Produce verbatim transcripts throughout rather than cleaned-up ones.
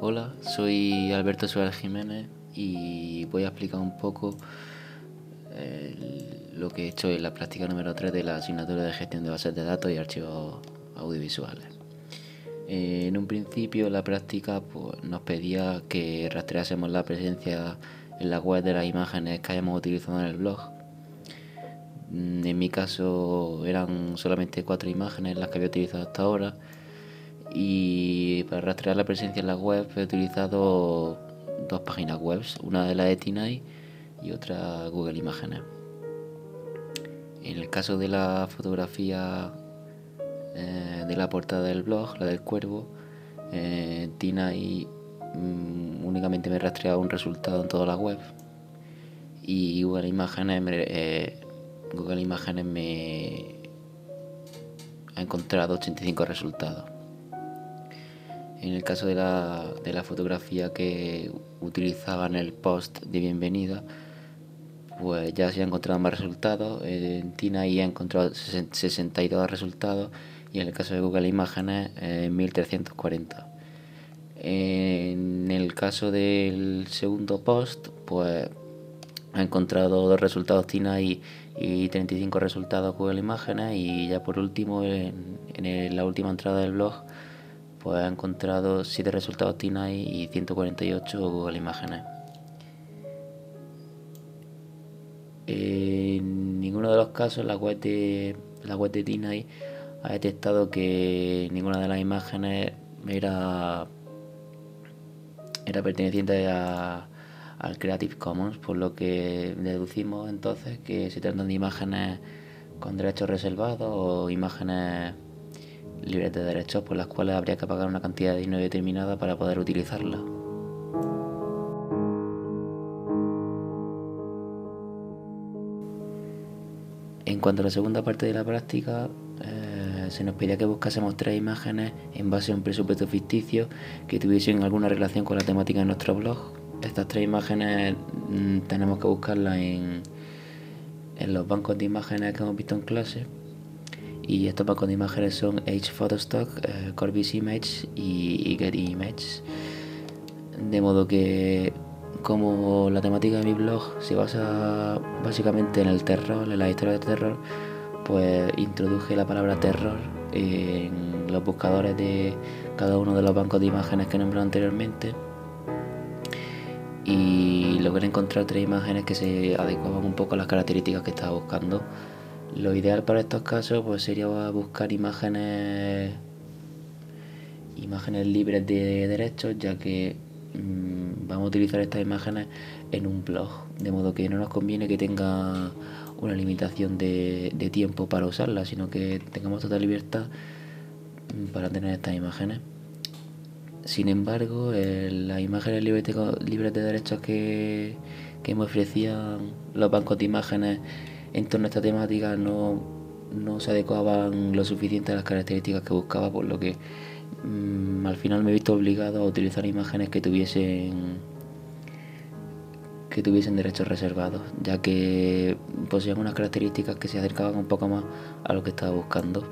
Hola, soy Alberto Suárez Jiménez y voy a explicar un poco eh, lo que he hecho en la práctica número tres de la asignatura de gestión de bases de datos y archivos audiovisuales. Eh, en un principio la práctica pues, nos pedía que rastreásemos la presencia en la web de las imágenes que hayamos utilizado en el blog. En mi caso eran solamente cuatro imágenes las que había utilizado hasta ahora, y para rastrear la presencia en la web he utilizado dos páginas web, una de la de Tinai y otra Google Imágenes. En el caso de la fotografía eh, de la portada del blog, la del cuervo, eh, Tinai mmm, únicamente me rastreaba un resultado en toda la web, y Google Imágenes me, eh, Google Imágenes me ha encontrado ochenta y cinco resultados. En el caso de la, de la fotografía que utilizaba en el post de bienvenida, pues ya se han encontrado más resultados. En Tinai he encontrado sesenta y dos resultados y en el caso de Google Imágenes eh, mil trescientos cuarenta. En el caso del segundo post, pues he encontrado dos resultados Tinai y treinta y cinco resultados Google Imágenes, y ya por último en, en la última entrada del blog pues he encontrado siete resultados Tinai y ciento cuarenta y ocho Google Imágenes. En ninguno de los casos la web de, la web de Tinai ha detectado que ninguna de las imágenes era, era perteneciente a, al Creative Commons, por lo que deducimos entonces que se tratan de imágenes con derechos reservados o imágenes libres de derechos, por las cuales habría que pagar una cantidad de dinero determinada para poder utilizarla. En cuanto a la segunda parte de la práctica, eh, se nos pedía que buscásemos tres imágenes en base a un presupuesto ficticio que tuviesen alguna relación con la temática de nuestro blog. Estas tres imágenes mmm, tenemos que buscarlas en, en los bancos de imágenes que hemos visto en clase. Y estos bancos de imágenes son H-Photostock, eh, Corbis Image y, y Getty Images. De modo que, como la temática de mi blog se basa básicamente en el terror, en la historia de terror, pues introduje la palabra terror en los buscadores de cada uno de los bancos de imágenes que he nombrado anteriormente, y logré encontrar tres imágenes que se adecuaban un poco a las características que estaba buscando. Lo ideal para estos casos pues sería buscar imágenes imágenes libres de derechos, ya que mmm, vamos a utilizar estas imágenes en un blog, de modo que no nos conviene que tenga una limitación de, de tiempo para usarlas, sino que tengamos total libertad para tener estas imágenes. Sin embargo, eh, las imágenes libres de, libres de derechos que, que me ofrecían los bancos de imágenes en torno a esta temática no, no se adecuaban lo suficiente a las características que buscaba, por lo que mmm, al final me he visto obligado a utilizar imágenes que tuviesen que tuviesen derechos reservados, ya que poseían unas características que se acercaban un poco más a lo que estaba buscando.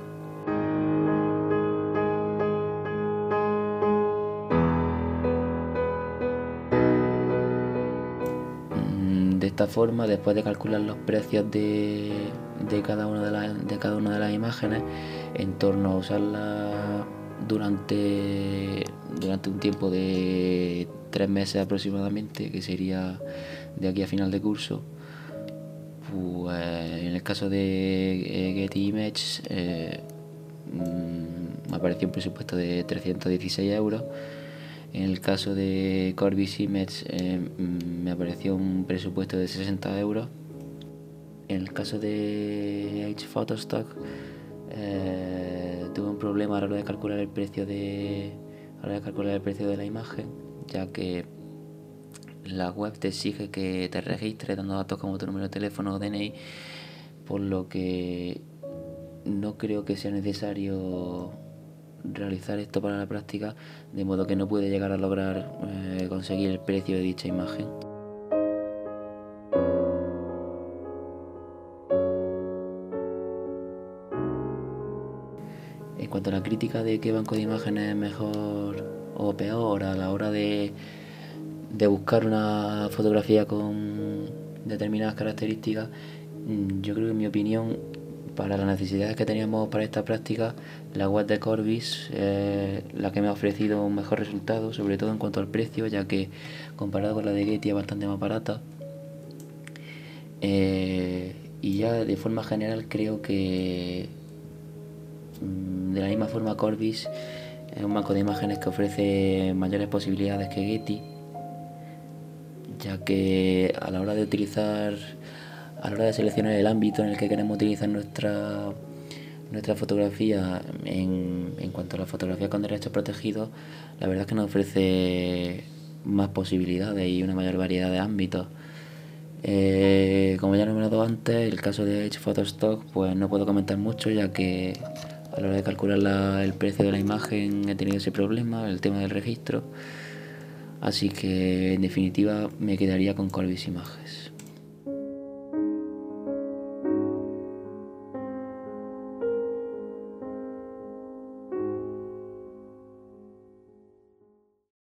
De esta forma, después de calcular los precios de, de, cada, una de, la, de cada una de las imágenes, en torno a usarlas durante, durante un tiempo de tres meses aproximadamente, que sería de aquí a final de curso, pues en el caso de eh, Getty Images eh, me apareció un presupuesto de trescientos dieciséis euros. En el caso de Corbis Image eh, me apareció un presupuesto de sesenta euros. En el caso de H-Photostock eh, tuve un problema a la hora de calcular el precio de a la hora de calcular el precio de la imagen, ya que la web te exige que te registres dando datos como tu número de teléfono o D N I, por lo que no creo que sea necesario realizar esto para la práctica, de modo que no puede llegar a lograr eh, conseguir el precio de dicha imagen. En cuanto a la crítica de qué banco de imágenes es mejor o peor a la hora de, de buscar una fotografía con determinadas características, yo creo que en mi opinión, para las necesidades que teníamos para esta práctica, la web de Corbis es eh, la que me ha ofrecido un mejor resultado, sobre todo en cuanto al precio, ya que comparado con la de Getty es bastante más barata. Eh, y ya de forma general creo que de la misma forma Corbis es un banco de imágenes que ofrece mayores posibilidades que Getty, ya que a la hora de utilizar, a la hora de seleccionar el ámbito en el que queremos utilizar nuestra nuestra fotografía en, en cuanto a la fotografía con derechos protegidos, la verdad es que nos ofrece más posibilidades y una mayor variedad de ámbitos. Eh, como ya he nombrado antes, el caso de Edge Photostock, pues no puedo comentar mucho, ya que a la hora de calcular la, el precio de la imagen he tenido ese problema, el tema del registro. Así que en definitiva me quedaría con Corbis Images.